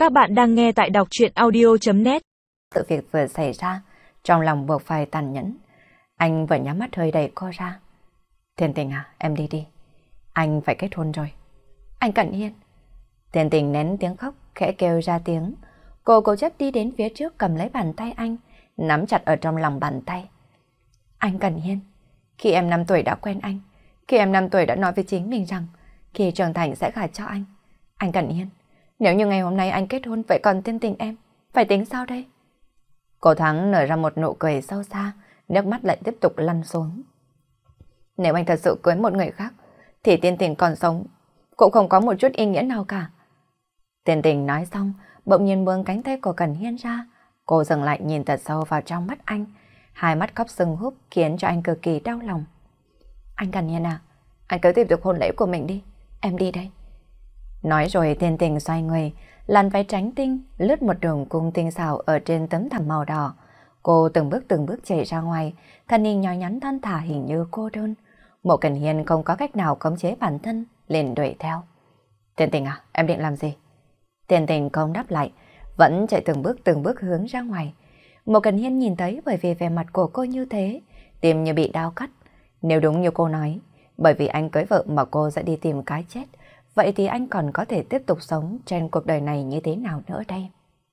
Các bạn đang nghe tại đọc truyện audio.net. Sự việc vừa xảy ra, trong lòng buộc phải tàn nhẫn. Anh vừa nhắm mắt hơi đẩy cô ra. Thiên Tình à, em đi đi. Anh phải kết hôn rồi. Anh Cận Hiên. Thiên Tình nén tiếng khóc, khẽ kêu ra tiếng. Cô cố chấp đi đến phía trước cầm lấy bàn tay anh, nắm chặt ở trong lòng bàn tay. Anh Cận Hiên, khi em 5 tuổi đã quen anh, khi em 5 tuổi đã nói với chính mình rằng khi trưởng thành sẽ gả cho anh. Anh Cận Hiên, nếu như ngày hôm nay anh kết hôn vậy còn Thiên Tình em, phải tính sao đây? Cô Thắng nở ra một nụ cười sâu xa, nước mắt lại tiếp tục lăn xuống. Nếu anh thật sự cưới một người khác, thì Thiên Tình còn sống cũng không có một chút ý nghĩa nào cả. Thiên Tình nói xong, bỗng nhiên buông cánh tay của Cận Hiên ra. Cô dừng lại nhìn thật sâu vào trong mắt anh, hai mắt khóc sưng húp khiến cho anh cực kỳ đau lòng. Anh Cận Hiên à, anh cứ tiếp tục hôn lễ của mình đi, em đi đây. Nói rồi Thiên Tình xoay người, làn váy trắng tinh lướt một đường cung tinh xảo ở trên tấm thảm màu đỏ. Cô từng bước chạy ra ngoài, thân hình nhỏ nhắn thon thả hình như cô đơn. Mộ Cận Hiên không có cách nào khống chế bản thân, liền đuổi theo. Thiên Tình à, em định làm gì? Thiên Tình không đáp lại, vẫn chạy từng bước hướng ra ngoài. Mộ Cận Hiên nhìn thấy bởi vì vẻ mặt của cô như thế, tim như bị đau cắt. Nếu đúng như cô nói, bởi vì anh cưới vợ mà cô sẽ đi tìm cái chết, vậy thì anh còn có thể tiếp tục sống trên cuộc đời này như thế nào nữa đây?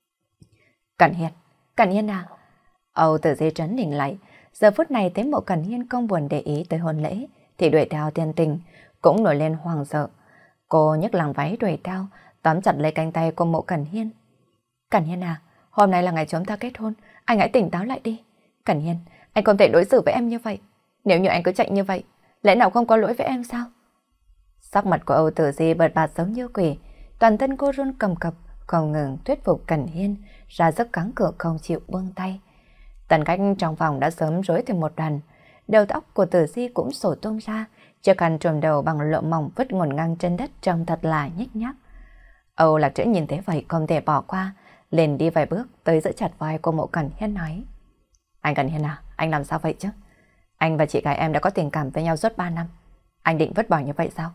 Cận Hiên à? Âu Tử Di trấn định lại, giờ phút này thấy Mộ Cận Hiên không buồn để ý tới hôn lễ, thì đuổi theo Thiên Tình, cũng nổi lên hoảng sợ. Cô nhấc làn váy đuổi theo, tóm chặt lấy cánh tay của Mộ Cận Hiên. Cận Hiên à, hôm nay là ngày chúng ta kết hôn, anh hãy tỉnh táo lại đi. Cận Hiên, anh không thể đối xử với em như vậy. Nếu như anh cứ chạy như vậy, lẽ nào không có lỗi với em sao? Sắc mặt của Âu Tử Di bật bạt giống như quỷ, toàn thân cô run cầm cập, không ngừng thuyết phục Cận Hiên ra sức cắn cự không chịu buông tay. Tần cách trong phòng đã sớm rối thành một đoàn, đầu tóc của Tử Di cũng sổ tung ra, chiếc khăn trùm đầu bằng lụa mỏng vứt ngổn ngang trên đất trông thật là nhếch nhác. Âu Lạc Trữ nhìn thấy vậy không thể bỏ qua, liền đi vài bước tới giữ chặt vai của Mộ Cận Hiên nói: Anh Cận Hiên à, anh làm sao vậy chứ? Anh và chị gái em đã có tình cảm với nhau suốt 3 năm, anh định vứt bỏ như vậy sao?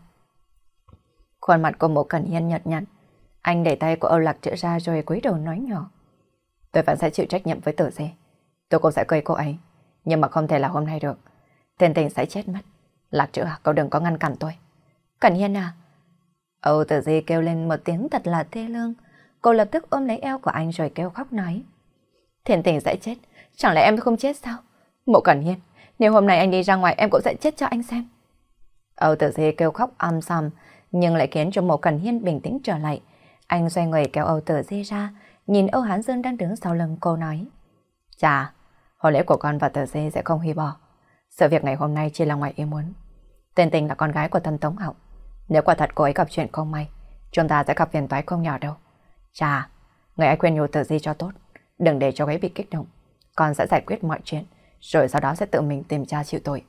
Khuôn mặt của Mộ Cận Hiên nhợt nhạt, anh đẩy tay của Âu Lạc Trữ ra rồi cúi đầu nói nhỏ: Tôi vẫn sẽ chịu trách nhiệm với Tử Di, tôi cũng sẽ cưới cô ấy, nhưng mà không thể là hôm nay được. Thiên Tình sẽ chết mất. Lạc Trữ à, cậu đừng có ngăn cản tôi. Cận Hiên à? Âu Tử Di kêu lên một tiếng thật là thê lương. Cô lập tức ôm lấy eo của anh rồi kêu khóc nói: Thiên Tình sẽ chết, chẳng lẽ em không chết sao? Mộ Cận Hiên, nếu hôm nay anh đi ra ngoài em cũng sẽ chết cho anh xem. Âu Tử Di kêu khóc om sòm, nhưng lại khiến cho Mộ Cận Hiên bình tĩnh trở lại. Anh xoay người kéo Âu Tử Di ra, nhìn Âu Hán Dương đang đứng sau lưng cô nói: Chà, hôn lễ của con và Tử Di sẽ không hủy bỏ. Sự việc ngày hôm nay chỉ là ngoài ý muốn. Thiên Tình là con gái của Tân Tống Hạo, nếu quả thật cô ấy gặp chuyện không may, chúng ta sẽ gặp phiền toái không nhỏ đâu. Chà, người ấy khuyên nhủ Tử Di cho tốt, đừng để cho ấy bị kích động. Con sẽ giải quyết mọi chuyện, rồi sau đó sẽ tự mình tìm cha chịu tội.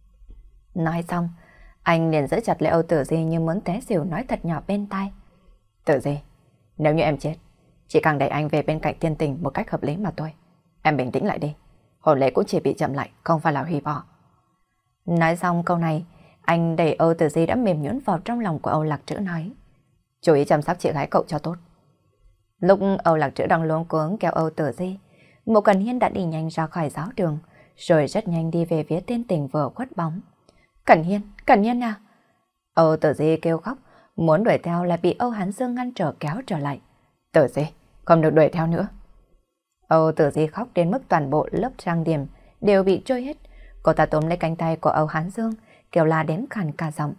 Nói xong, anh liền giữ chặt lấy Âu Tử Di như muốn té xỉu, nói thật nhỏ bên tai: Tử Di, nếu như em chết, chỉ càng đẩy anh về bên cạnh Thiên Tình một cách hợp lý mà thôi. Em bình tĩnh lại đi, hôn lễ cũng chỉ bị chậm lại, không phải là hủy bỏ. Nói xong câu này, anh đẩy Âu Tử Di đã mềm nhũn vào trong lòng của Âu Lạc Trữ nói: Chú ý chăm sóc chị gái cậu cho tốt. Lúc Âu Lạc Trữ đang luống cuống kéo Âu Tử Di, Mộ Cận Hiên đã đi nhanh ra khỏi giáo đường, rồi rất nhanh đi về phía Thiên Tình vừa khuất bóng. Cận Hiên à? Âu Tử Di kêu khóc, muốn đuổi theo lại bị Âu Hán Dương ngăn trở kéo trở lại. Tử Di, không được đuổi theo nữa. Âu Tử Di khóc đến mức toàn bộ lớp trang điểm đều bị trôi hết. Cô ta túm lấy cánh tay của Âu Hán Dương, kêu la đến khàn cả giọng: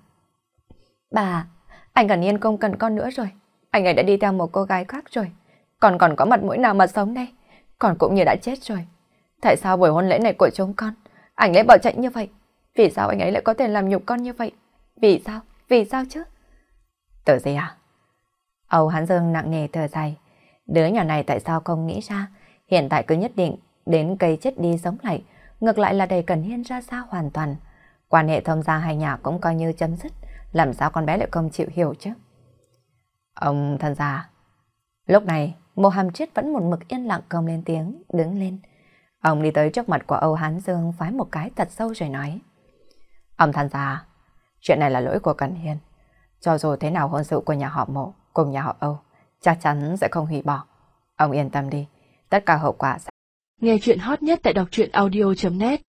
Bà, anh Cận Hiên không cần con nữa rồi. Anh ấy đã đi theo một cô gái khác rồi. Còn có mặt mũi nào mà sống đây? Còn cũng như đã chết rồi. Tại sao buổi hôn lễ này của chúng con anh ấy bỏ chạy như vậy? Vì sao anh ấy lại có thể làm nhục con như vậy? Vì sao? Vì sao chứ? Tử Di à? Âu Hán Dương nặng nề thở dài. Đứa nhỏ này tại sao không nghĩ ra hiện tại cứ nhất định đến cây chết đi sống lại, ngược lại là đẩy Cận Hiên ra xa hoàn toàn. Quan hệ thông gia hai nhà cũng coi như chấm dứt, làm sao con bé lại không chịu hiểu chứ? Ông thân gia. Lúc này Mộ Hàm Triết vẫn một mực yên lặng không lên tiếng, đứng lên. Ông đi tới trước mặt của Âu Hán Dương phái một cái thật sâu rồi nói: Ông thân gia, chuyện này là lỗi của Cận Hiên. Cho dù thế nào hôn sự của nhà họ Mộ cùng nhà họ Âu chắc chắn sẽ không hủy bỏ. Ông yên tâm đi, tất cả hậu quả sẽ... Nghe chuyện hot nhất tại đọc truyện audio.net